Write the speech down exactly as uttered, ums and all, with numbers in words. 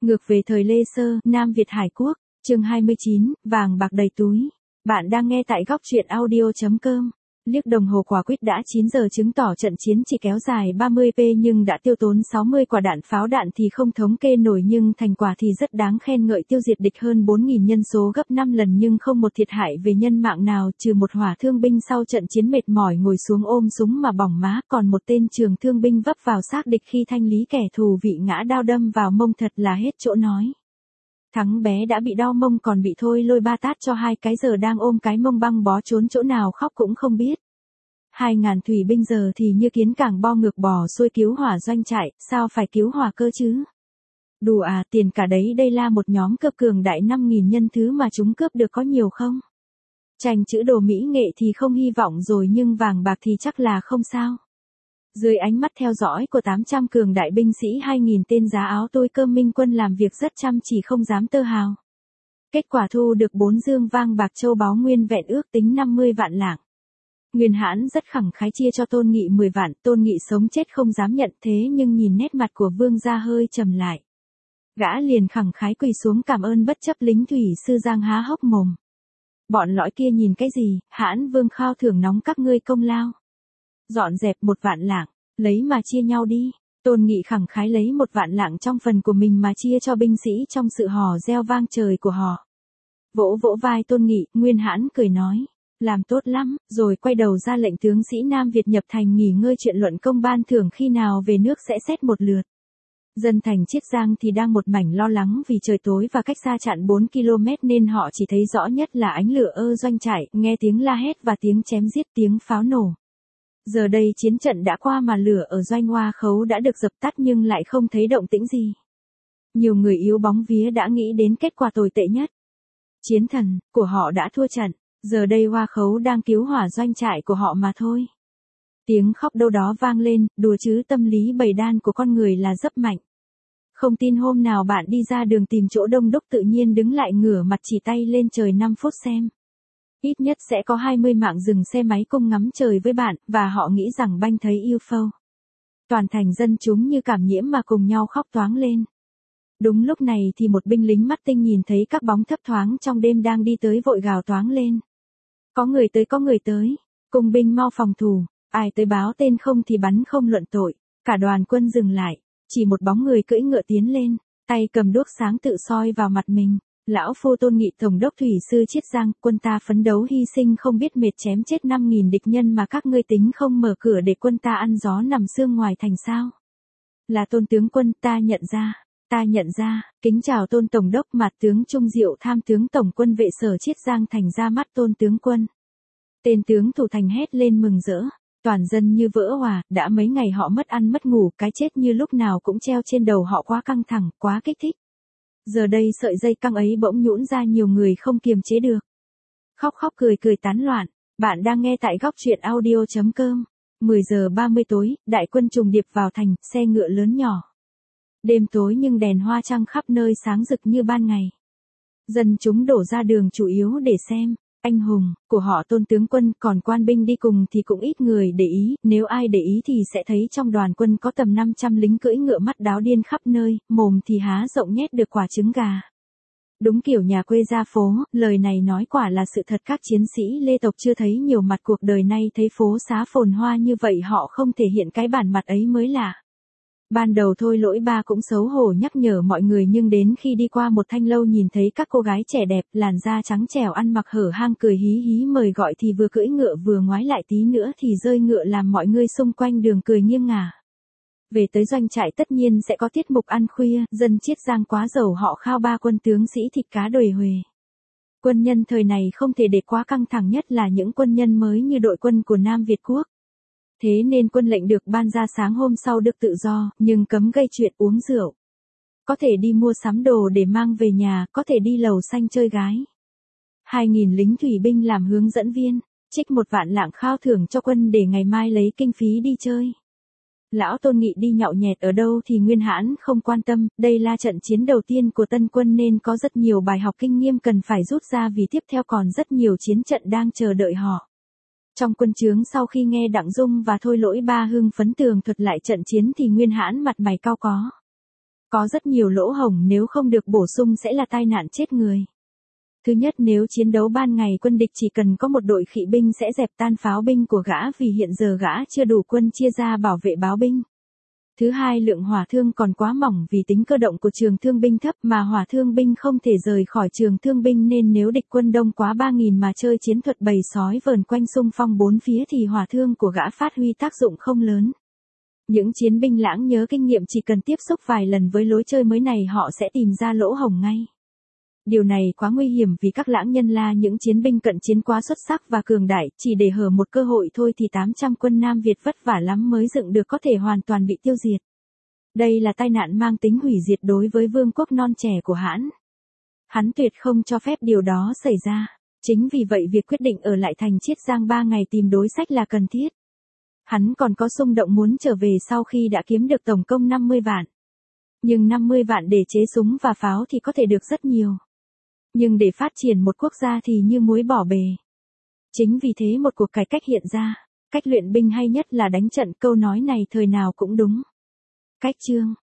Ngược về thời Lê Sơ, Nam Việt Hải Quốc, chương hai mươi chín, vàng bạc đầy túi. Bạn đang nghe tại góc truyện audio chấm com. Liếc đồng hồ quả quýt đã chín giờ chứng tỏ trận chiến chỉ kéo dài ba mươi phút nhưng đã tiêu tốn sáu mươi quả đạn pháo đạn thì không thống kê nổi nhưng thành quả thì rất đáng khen ngợi, tiêu diệt địch hơn bốn nghìn nhân số gấp năm lần nhưng không một thiệt hại về nhân mạng nào, trừ một hỏa thương binh sau trận chiến mệt mỏi ngồi xuống ôm súng mà bỏng má, còn một tên trường thương binh vấp vào xác địch khi thanh lý kẻ thù bị ngã đao đâm vào mông, thật là hết chỗ nói. Thắng bé đã bị đau mông còn bị Thôi Lôi ba tát cho hai cái, giờ đang ôm cái mông băng bó trốn chỗ nào khóc cũng không biết. Hai ngàn thủy binh giờ thì như kiến cảng bo ngược bò xuôi cứu hỏa doanh trại, sao phải cứu hỏa cơ chứ? Đùa à, tiền cả đấy, đây là một nhóm cướp cường đại năm nghìn nhân, thứ mà chúng cướp được có nhiều không? Tranh chữ đồ mỹ nghệ thì không hy vọng rồi nhưng vàng bạc thì chắc là không sao. Dưới ánh mắt theo dõi của tám trăm cường đại binh sĩ, hai nghìn tên giá áo tôi cơm minh quân làm việc rất chăm chỉ không dám tơ hào. Kết quả thu được bốn dương vang bạc châu báu nguyên vẹn ước tính năm mươi vạn lạng. Nguyên Hãn rất khẳng khái chia cho Tôn Nghị mười vạn, Tôn Nghị sống chết không dám nhận, thế nhưng nhìn nét mặt của vương gia hơi trầm lại. Gã liền khẳng khái quỳ xuống cảm ơn bất chấp lính thủy sư Giang há hốc mồm. Bọn lõi kia nhìn cái gì, Hãn vương khao thưởng nóng các ngươi công lao. Dọn dẹp một vạn lạng, lấy mà chia nhau đi. Tôn Nghị khẳng khái lấy một vạn lạng trong phần của mình mà chia cho binh sĩ trong sự hò reo vang trời của họ. Vỗ vỗ vai Tôn Nghị, Nguyên Hãn cười nói, làm tốt lắm, rồi quay đầu ra lệnh tướng sĩ Nam Việt nhập thành nghỉ ngơi, chuyện luận công ban thưởng khi nào về nước sẽ xét một lượt. Dân thành Chiết Giang thì đang một mảnh lo lắng vì trời tối và cách xa chặn bốn ki lô mét nên họ chỉ thấy rõ nhất là ánh lửa ơ doanh trại, nghe tiếng la hét và tiếng chém giết, tiếng pháo nổ. Giờ đây chiến trận đã qua mà lửa ở doanh Hoa Khấu đã được dập tắt nhưng lại không thấy động tĩnh gì. Nhiều người yếu bóng vía đã nghĩ đến kết quả tồi tệ nhất. Chiến thần của họ đã thua trận, giờ đây Hoa Khấu đang cứu hỏa doanh trại của họ mà thôi. Tiếng khóc đâu đó vang lên, đùa chứ tâm lý bầy đan của con người là rất mạnh. Không tin hôm nào bạn đi ra đường tìm chỗ đông đúc tự nhiên đứng lại ngửa mặt chỉ tay lên trời năm phút xem. Ít nhất sẽ có hai mươi mạng dừng xe máy cùng ngắm trời với bạn, và họ nghĩ rằng banh thấy u ép ô. Toàn thành dân chúng như cảm nhiễm mà cùng nhau khóc toáng lên. Đúng lúc này thì một binh lính mắt tinh nhìn thấy các bóng thấp thoáng trong đêm đang đi tới vội gào toáng lên. Có người tới, có người tới, cùng binh mau phòng thủ, ai tới báo tên không thì bắn không luận tội. Cả đoàn quân dừng lại, chỉ một bóng người cưỡi ngựa tiến lên, tay cầm đuốc sáng tự soi vào mặt mình. Lão phu Tôn Nghị, tổng đốc thủy sư Chiết Giang, quân ta phấn đấu hy sinh không biết mệt chém chết năm nghìn địch nhân mà các ngươi tính không mở cửa để quân ta ăn gió nằm sương ngoài thành sao? Là Tôn tướng quân, ta nhận ra, ta nhận ra, kính chào Tôn tổng đốc. Mạt tướng Trung Diệu tham tướng tổng quân vệ sở Chiết Giang thành ra mắt Tôn tướng quân. Tên tướng thủ thành hét lên mừng rỡ, toàn dân như vỡ hòa, đã mấy ngày họ mất ăn mất ngủ, cái chết như lúc nào cũng treo trên đầu họ, quá căng thẳng, quá kích thích. Giờ đây sợi dây căng ấy bỗng nhũn ra, nhiều người không kiềm chế được. Khóc khóc cười cười tán loạn. Bạn đang nghe tại góc truyện audio chấm com. mười giờ ba mươi tối, đại quân trùng điệp vào thành, xe ngựa lớn nhỏ. Đêm tối nhưng đèn hoa trăng khắp nơi sáng rực như ban ngày. Dân chúng đổ ra đường chủ yếu để xem anh hùng của họ Tôn tướng quân, còn quan binh đi cùng thì cũng ít người để ý, nếu ai để ý thì sẽ thấy trong đoàn quân có tầm năm trăm lính cưỡi ngựa mắt đáo điên khắp nơi, mồm thì há rộng nhét được quả trứng gà. Đúng kiểu nhà quê ra phố, lời này nói quả là sự thật, các chiến sĩ Lê tộc chưa thấy nhiều mặt cuộc đời nay thấy phố xá phồn hoa như vậy họ không thể hiện cái bản mặt ấy mới lạ. Ban đầu Thôi Lỗi ba cũng xấu hổ nhắc nhở mọi người nhưng đến khi đi qua một thanh lâu nhìn thấy các cô gái trẻ đẹp, làn da trắng trẻo ăn mặc hở hang cười hí hí mời gọi thì vừa cưỡi ngựa vừa ngoái lại tí nữa thì rơi ngựa làm mọi người xung quanh đường cười nghiêng ngả. Về tới doanh trại tất nhiên sẽ có tiết mục ăn khuya, dân Chiết Giang quá giàu họ khao ba quân tướng sĩ thịt cá đồi huề. Quân nhân thời này không thể để quá căng thẳng, nhất là những quân nhân mới như đội quân của Nam Việt Quốc. Thế nên quân lệnh được ban ra sáng hôm sau được tự do, nhưng cấm gây chuyện uống rượu. Có thể đi mua sắm đồ để mang về nhà, có thể đi lầu xanh chơi gái. Hai nghìn lính thủy binh làm hướng dẫn viên, trích một vạn lạng khao thưởng cho quân để ngày mai lấy kinh phí đi chơi. Lão Tôn Nghị đi nhậu nhẹt ở đâu thì Nguyên Hãn không quan tâm, đây là trận chiến đầu tiên của tân quân nên có rất nhiều bài học kinh nghiệm cần phải rút ra vì tiếp theo còn rất nhiều chiến trận đang chờ đợi họ. Trong quân trướng sau khi nghe Đặng Dung và Thôi Lỗi ba hưng phấn tường thuật lại trận chiến thì Nguyên Hãn mặt mày cau có. Có rất nhiều lỗ hổng nếu không được bổ sung sẽ là tai nạn chết người. Thứ nhất, nếu chiến đấu ban ngày quân địch chỉ cần có một đội kỵ binh sẽ dẹp tan pháo binh của gã vì hiện giờ gã chưa đủ quân chia ra bảo vệ báo binh. Thứ hai, lượng hỏa thương còn quá mỏng vì tính cơ động của trường thương binh thấp mà hỏa thương binh không thể rời khỏi trường thương binh nên nếu địch quân đông quá ba nghìn mà chơi chiến thuật bầy sói vờn quanh xung phong bốn phía thì hỏa thương của gã phát huy tác dụng không lớn. Những chiến binh lãng nhớ kinh nghiệm chỉ cần tiếp xúc vài lần với lối chơi mới này họ sẽ tìm ra lỗ hổng ngay. Điều này quá nguy hiểm vì các lãng nhân la những chiến binh cận chiến quá xuất sắc và cường đại, chỉ để hở một cơ hội thôi thì tám trăm quân Nam Việt vất vả lắm mới dựng được có thể hoàn toàn bị tiêu diệt. Đây là tai nạn mang tính hủy diệt đối với vương quốc non trẻ của Hãn. Hắn tuyệt không cho phép điều đó xảy ra. Chính vì vậy việc quyết định ở lại thành Chiết Giang ba ngày tìm đối sách là cần thiết. Hắn còn có xung động muốn trở về sau khi đã kiếm được tổng công năm mươi vạn. Nhưng năm mươi vạn để chế súng và pháo thì có thể được rất nhiều. Nhưng để phát triển một quốc gia thì như muối bỏ bề. Chính vì thế một cuộc cải cách hiện ra. Cách luyện binh hay nhất là đánh trận, câu nói này thời nào cũng đúng. Cách chương